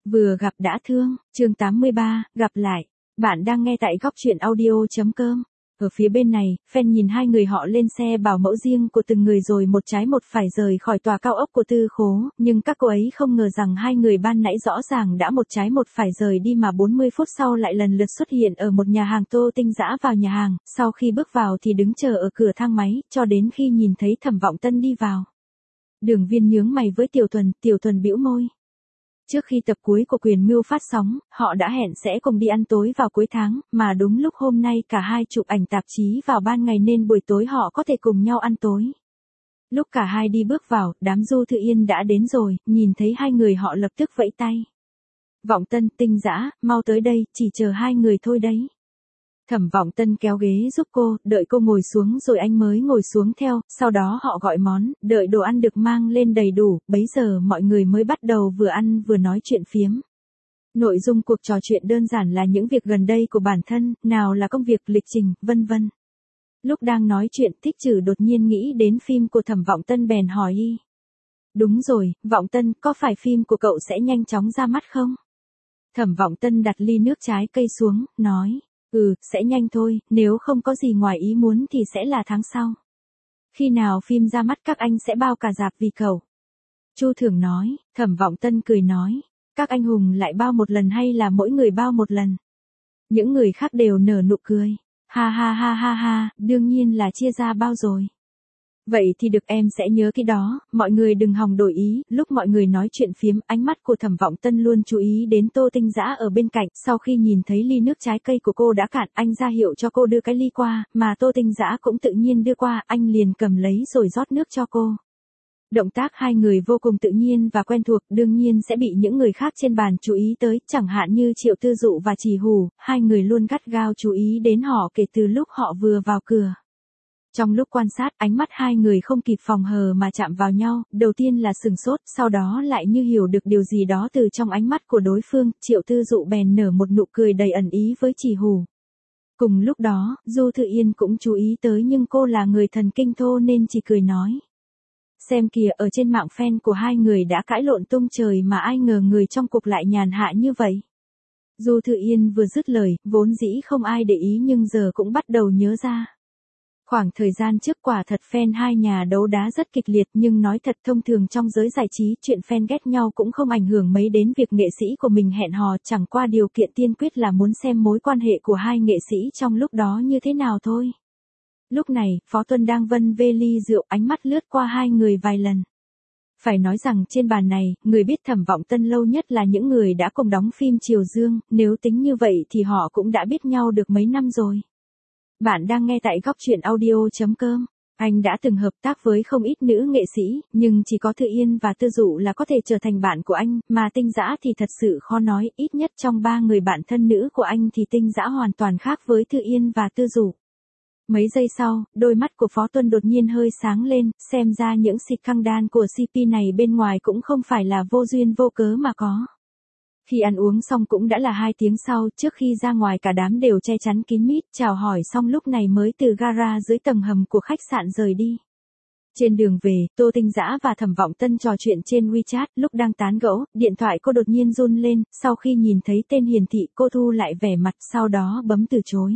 Vừa gặp đã thương, chương 83, gặp lại. Bạn đang nghe tại góc truyện audio.com. Ở phía bên này, fan nhìn hai người họ lên xe bảo mẫu riêng của từng người rồi một trái một phải rời khỏi tòa cao ốc của Tư Khố, nhưng các cô ấy không ngờ rằng hai người ban nãy rõ ràng đã một trái một phải rời đi mà 40 phút sau lại lần lượt xuất hiện ở một nhà hàng. Tô Tinh Dã vào nhà hàng, sau khi bước vào thì đứng chờ ở cửa thang máy, cho đến khi nhìn thấy Thẩm Vọng Tân đi vào. Đường Viên nhướng mày với Tiểu Thuần bĩu môi. Trước khi tập cuối của Quyền Mưu phát sóng, họ đã hẹn sẽ cùng đi ăn tối vào cuối tháng, mà đúng lúc hôm nay cả hai chụp ảnh tạp chí vào ban ngày nên buổi tối họ có thể cùng nhau ăn tối. Lúc cả hai đi bước vào, đám Du Thư Yên đã đến rồi, nhìn thấy hai người họ lập tức vẫy tay. Vọng Tân, Tinh Dã, mau tới đây, chỉ chờ hai người thôi đấy. Thẩm Vọng Tân kéo ghế giúp cô, đợi cô ngồi xuống rồi anh mới ngồi xuống theo, sau đó họ gọi món, đợi đồ ăn được mang lên đầy đủ, bấy giờ mọi người mới bắt đầu vừa ăn vừa nói chuyện phiếm. Nội dung cuộc trò chuyện đơn giản là những việc gần đây của bản thân, nào là công việc, lịch trình, vân vân. Lúc đang nói chuyện, Thích Trừ đột nhiên nghĩ đến phim của Thẩm Vọng Tân bèn hỏi y. Đúng rồi, Vọng Tân, có phải phim của cậu sẽ nhanh chóng ra mắt không? Thẩm Vọng Tân đặt ly nước trái cây xuống, nói. Sẽ nhanh thôi, nếu không có gì ngoài ý muốn thì sẽ là tháng sau. Khi nào phim ra mắt các anh sẽ bao cả rạp vì cậu. Chu Thưởng nói, Thẩm Vọng Tân cười nói, các anh hùng lại bao một lần hay là mỗi người bao một lần? Những người khác đều nở nụ cười, ha ha ha ha ha, đương nhiên là chia ra bao rồi. Vậy thì được, em sẽ nhớ cái đó, mọi người đừng hòng đổi ý. Lúc mọi người nói chuyện phiếm, ánh mắt của Thẩm Vọng Tân luôn chú ý đến Tô Tinh Dã ở bên cạnh. Sau khi nhìn thấy ly nước trái cây của cô đã cạn, anh ra hiệu cho cô đưa cái ly qua, mà Tô Tinh Dã cũng tự nhiên đưa qua, anh liền cầm lấy rồi rót nước cho cô. Động tác hai người vô cùng tự nhiên và quen thuộc, đương nhiên sẽ bị những người khác trên bàn chú ý tới, chẳng hạn như Triệu Tư Dụ và Trì Hủ, hai người luôn gắt gao chú ý đến họ kể từ lúc họ vừa vào cửa. Trong lúc quan sát, ánh mắt hai người không kịp phòng hờ mà chạm vào nhau, đầu tiên là sừng sốt, sau đó lại như hiểu được điều gì đó từ trong ánh mắt của đối phương, Triệu Tư Dụ bèn nở một nụ cười đầy ẩn ý với Trì Hủ. Cùng lúc đó, Du Thư Yên cũng chú ý tới nhưng cô là người thần kinh thô nên chỉ cười nói. Xem kìa, ở trên mạng fan của hai người đã cãi lộn tung trời mà ai ngờ người trong cuộc lại nhàn hạ như vậy. Du Thư Yên vừa dứt lời, vốn dĩ không ai để ý nhưng giờ cũng bắt đầu nhớ ra. Khoảng thời gian trước quả thật fan hai nhà đấu đá rất kịch liệt, nhưng nói thật thông thường trong giới giải trí chuyện fan ghét nhau cũng không ảnh hưởng mấy đến việc nghệ sĩ của mình hẹn hò, chẳng qua điều kiện tiên quyết là muốn xem mối quan hệ của hai nghệ sĩ trong lúc đó như thế nào thôi. Lúc này, Phó Tuân đang vân vê ly rượu, ánh mắt lướt qua hai người vài lần. Phải nói rằng trên bàn này, người biết Thẩm Vọng Tân lâu nhất là những người đã cùng đóng phim Triều Dương, nếu tính như vậy thì họ cũng đã biết nhau được mấy năm rồi. Bạn đang nghe tại góc truyện audio.com. Anh đã từng hợp tác với không ít nữ nghệ sĩ, nhưng chỉ có Thư Yên và Tư Dụ là có thể trở thành bạn của anh, mà Tinh Dã thì thật sự khó nói, ít nhất trong ba người bạn thân nữ của anh thì Tinh Dã hoàn toàn khác với Thư Yên và Tư Dụ. Mấy giây sau, đôi mắt của Phó Tuân đột nhiên hơi sáng lên, xem ra những xịt căng đan của CP này bên ngoài cũng không phải là vô duyên vô cớ mà có. Khi ăn uống xong cũng đã là 2 tiếng sau, trước khi ra ngoài cả đám đều che chắn kín mít, chào hỏi xong lúc này mới từ gara dưới tầng hầm của khách sạn rời đi. Trên đường về, Tô Tinh Dã và Thẩm Vọng Tân trò chuyện trên WeChat, lúc đang tán gẫu, điện thoại cô đột nhiên run lên, sau khi nhìn thấy tên hiển thị cô thu lại vẻ mặt, sau đó bấm từ chối.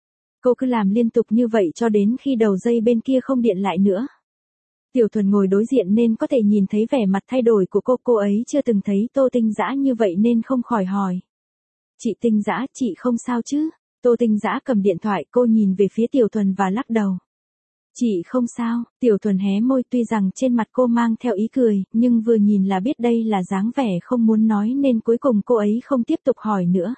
Cô cứ làm liên tục như vậy cho đến khi đầu dây bên kia không điện lại nữa. Tiểu Thuần ngồi đối diện nên có thể nhìn thấy vẻ mặt thay đổi của cô ấy chưa từng thấy Tô Tinh Dã như vậy nên không khỏi hỏi. Chị Tinh Dã, chị không sao chứ? Tô Tinh Dã cầm điện thoại, cô nhìn về phía Tiểu Thuần và lắc đầu. Chị không sao, Tiểu Thuần hé môi, tuy rằng trên mặt cô mang theo ý cười, nhưng vừa nhìn là biết đây là dáng vẻ không muốn nói nên cuối cùng cô ấy không tiếp tục hỏi nữa.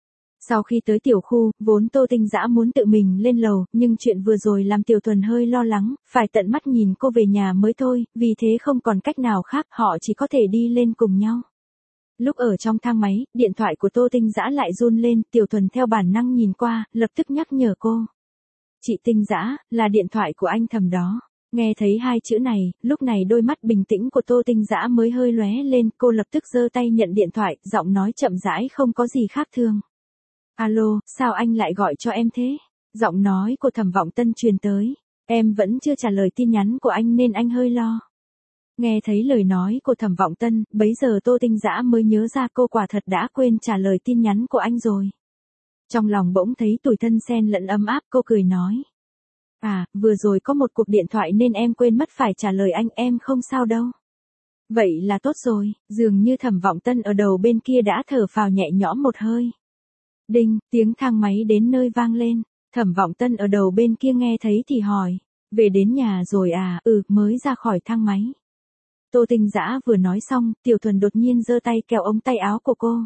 Sau khi tới tiểu khu, vốn Tô Tinh Dã muốn tự mình lên lầu, nhưng chuyện vừa rồi làm Tiểu Thuần hơi lo lắng, phải tận mắt nhìn cô về nhà mới thôi, vì thế không còn cách nào khác, họ chỉ có thể đi lên cùng nhau. Lúc ở trong thang máy, điện thoại của Tô Tinh Dã lại run lên, Tiểu Thuần theo bản năng nhìn qua, lập tức nhắc nhở cô. Chị Tinh Dã, là điện thoại của anh Thẩm đó. Nghe thấy 2 chữ này, lúc này đôi mắt bình tĩnh của Tô Tinh Dã mới hơi lóe lên, cô lập tức giơ tay nhận điện thoại, giọng nói chậm rãi không có gì khác thường. Alo, sao anh lại gọi cho em thế? Giọng nói của Thẩm Vọng Tân truyền tới. Em vẫn chưa trả lời tin nhắn của anh nên anh hơi lo. Nghe thấy lời nói của Thẩm Vọng Tân, bấy giờ Tô Tinh Dã mới nhớ ra cô quả thật đã quên trả lời tin nhắn của anh rồi. Trong lòng bỗng thấy tủi thân xen lẫn ấm áp, cô cười nói. À, vừa rồi có một cuộc điện thoại nên em quên mất phải trả lời anh, em không sao đâu. Vậy là tốt rồi, dường như Thẩm Vọng Tân ở đầu bên kia đã thở phào nhẹ nhõm một hơi. Đinh, tiếng thang máy đến nơi vang lên, Thẩm Vọng Tân ở đầu bên kia nghe thấy thì hỏi, về đến nhà rồi à, mới ra khỏi thang máy. Tô Tinh Dã vừa nói xong, Tiểu Thuần đột nhiên giơ tay kéo ống tay áo của cô.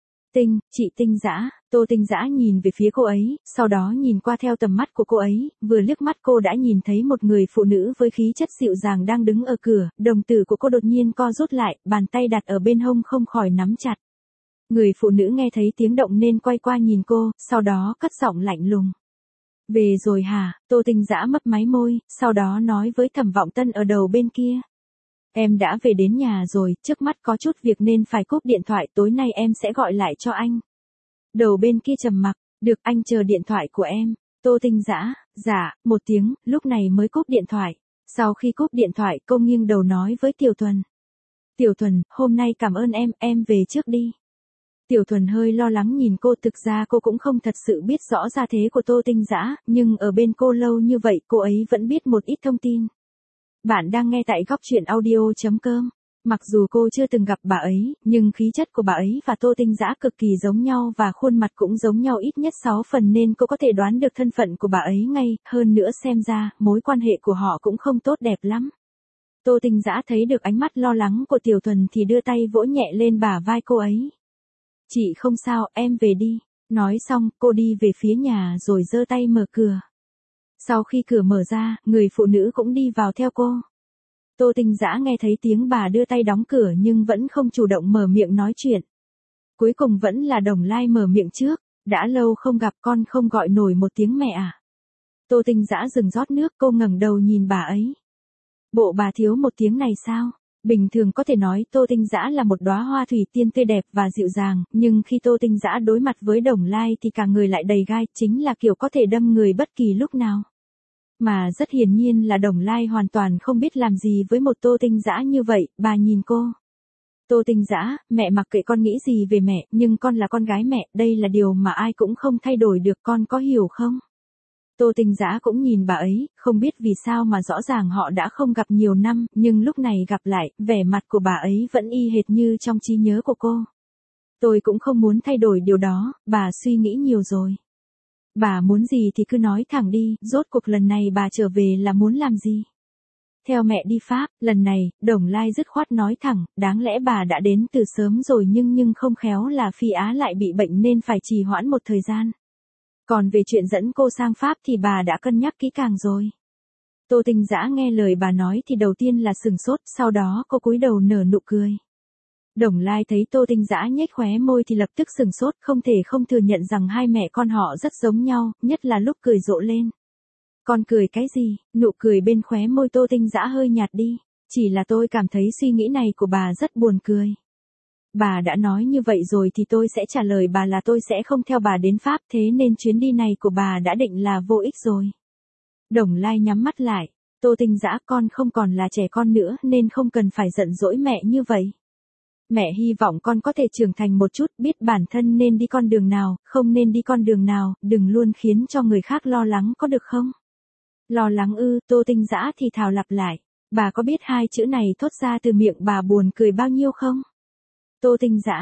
Chị Tinh Dã, Tô Tinh Dã nhìn về phía cô ấy, sau đó nhìn qua theo tầm mắt của cô ấy, vừa liếc mắt cô đã nhìn thấy một người phụ nữ với khí chất dịu dàng đang đứng ở cửa, đồng tử của cô đột nhiên co rút lại, bàn tay đặt ở bên hông không khỏi nắm chặt. Người phụ nữ nghe thấy tiếng động nên quay qua nhìn cô, sau đó cất giọng lạnh lùng. Về rồi hả? Tô Tinh Dã mấp máy môi, sau đó nói với Thẩm Vọng Tân ở đầu bên kia. Em đã về đến nhà rồi, trước mắt có chút việc nên phải cúp điện thoại, tối nay em sẽ gọi lại cho anh. Đầu bên kia trầm mặc, được, anh chờ điện thoại của em. Tô Tinh Dã, dạ, một tiếng, lúc này mới cúp điện thoại. Sau khi cúp điện thoại, cô nghiêng đầu nói với Tiểu Thuần. Tiểu Thuần, hôm nay cảm ơn em về trước đi. Tiểu Thuần hơi lo lắng nhìn cô, thực ra cô cũng không thật sự biết rõ gia thế của Tô Tinh Dã, nhưng ở bên cô lâu như vậy cô ấy vẫn biết một ít thông tin. Bạn đang nghe tại góc truyện audio.com. Mặc dù cô chưa từng gặp bà ấy, nhưng khí chất của bà ấy và Tô Tinh Dã cực kỳ giống nhau và khuôn mặt cũng giống nhau ít nhất 6 phần nên cô có thể đoán được thân phận của bà ấy ngay, hơn nữa xem ra, mối quan hệ của họ cũng không tốt đẹp lắm. Tô Tinh Dã thấy được ánh mắt lo lắng của Tiểu Thuần thì đưa tay vỗ nhẹ lên bả vai cô ấy. Chị không sao, em về đi. Nói xong, cô đi về phía nhà rồi giơ tay mở cửa. Sau khi cửa mở ra, người phụ nữ cũng đi vào theo cô. Tô Tinh Dã nghe thấy tiếng bà đưa tay đóng cửa nhưng vẫn không chủ động mở miệng nói chuyện. Cuối cùng vẫn là Đồng Lai mở miệng trước, đã lâu không gặp con không gọi nổi một tiếng mẹ à. Tô Tinh Dã dừng rót nước, cô ngẩng đầu nhìn bà ấy. Bộ bà thiếu một tiếng này sao? Bình thường có thể nói Tô Tinh Dã là một đóa hoa thủy tiên tươi đẹp và dịu dàng, nhưng khi Tô Tinh Dã đối mặt với Đồng Lai thì cả người lại đầy gai, chính là kiểu có thể đâm người bất kỳ lúc nào. Mà rất hiển nhiên là Đồng Lai hoàn toàn không biết làm gì với một Tô Tinh Dã như vậy, bà nhìn cô. Tô Tinh Dã, mẹ mặc kệ con nghĩ gì về mẹ, nhưng con là con gái mẹ, đây là điều mà ai cũng không thay đổi được, con có hiểu không? Tô Tinh Dã cũng nhìn bà ấy, không biết vì sao mà rõ ràng họ đã không gặp nhiều năm, nhưng lúc này gặp lại, vẻ mặt của bà ấy vẫn y hệt như trong trí nhớ của cô. Tôi cũng không muốn thay đổi điều đó, bà suy nghĩ nhiều rồi. Bà muốn gì thì cứ nói thẳng đi, rốt cuộc lần này bà trở về là muốn làm gì? Theo mẹ đi Pháp, lần này, Đồng Lai dứt khoát nói thẳng, đáng lẽ bà đã đến từ sớm rồi nhưng không khéo là Phi Á lại bị bệnh nên phải trì hoãn một thời gian. Còn về chuyện dẫn cô sang Pháp thì bà đã cân nhắc kỹ càng rồi. Tô Tinh Dã nghe lời bà nói thì đầu tiên là sừng sốt, sau đó cô cúi đầu nở nụ cười. Đồng Lai thấy Tô Tinh Dã nhếch khóe môi thì lập tức sừng sốt, không thể không thừa nhận rằng hai mẹ con họ rất giống nhau, nhất là lúc cười rộ lên. Con cười cái gì? Nụ cười bên khóe môi Tô Tinh Dã hơi nhạt đi. Chỉ là tôi cảm thấy suy nghĩ này của bà rất buồn cười. Bà đã nói như vậy rồi thì tôi sẽ trả lời bà là tôi sẽ không theo bà đến Pháp, thế nên chuyến đi này của bà đã định là vô ích rồi. Đồng Lai nhắm mắt lại. Tô Tinh Dã, con không còn là trẻ con nữa nên không cần phải giận dỗi mẹ như vậy. Mẹ hy vọng con có thể trưởng thành một chút, biết bản thân nên đi con đường nào, không nên đi con đường nào, đừng luôn khiến cho người khác lo lắng có được không? Lo lắng ư? Tô Tinh Dã thì thào lặp lại. Bà có biết hai chữ này thốt ra từ miệng bà buồn cười bao nhiêu không? Tô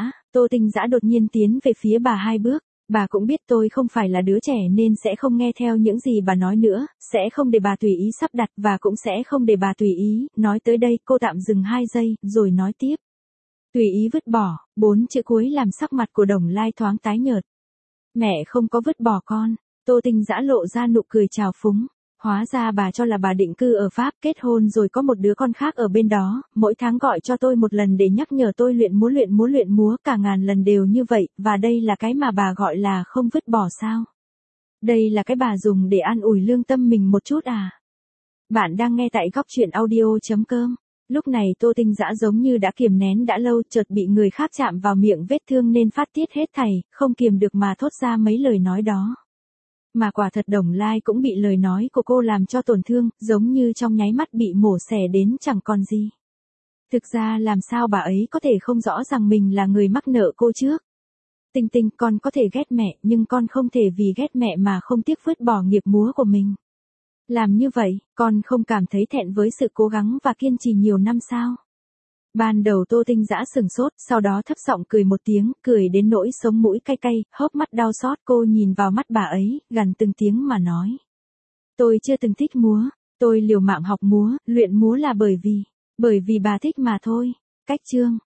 Tinh Dã đột nhiên tiến về phía bà 2 bước. Bà cũng biết tôi không phải là đứa trẻ nên sẽ không nghe theo những gì bà nói nữa, sẽ không để bà tùy ý sắp đặt và cũng sẽ không để bà tùy ý. Nói tới đây cô tạm dừng 2 giây, rồi nói tiếp. Tùy ý vứt bỏ, 4 chữ cuối làm sắc mặt của Đồng Lai thoáng tái nhợt. Mẹ không có vứt bỏ con. Tô Tinh Dã lộ ra nụ cười trào phúng. Hóa ra bà cho là bà định cư ở Pháp, kết hôn rồi có một đứa con khác ở bên đó, mỗi tháng gọi cho tôi một lần để nhắc nhở tôi luyện múa cả ngàn lần đều như vậy, và đây là cái mà bà gọi là không vứt bỏ sao? Đây là cái bà dùng để an ủi lương tâm mình một chút à? Bạn đang nghe tại góc truyện audio.com. Lúc này Tô Tinh Dã giống như đã kiềm nén đã lâu, chợt bị người khác chạm vào miệng vết thương nên phát tiết hết thảy, không kiềm được mà thốt ra mấy lời nói đó. Mà quả thật Đồng Lai cũng bị lời nói của cô làm cho tổn thương, giống như trong nháy mắt bị mổ xẻ đến chẳng còn gì. Thực ra làm sao bà ấy có thể không rõ rằng mình là người mắc nợ cô trước. Tinh Tinh, con có thể ghét mẹ, nhưng con không thể vì ghét mẹ mà không tiếc vứt bỏ nghiệp múa của mình. Làm như vậy, con không cảm thấy thẹn với sự cố gắng và kiên trì nhiều năm sao? Ban đầu Tô Tinh Dã sừng sốt, sau đó thấp giọng cười một tiếng, cười đến nỗi sống mũi cay cay, hốc mắt đau xót. Cô nhìn vào mắt bà ấy, gằn từng tiếng mà nói. Tôi chưa từng thích múa, tôi liều mạng học múa, luyện múa là bởi vì bà thích mà thôi. Cách chương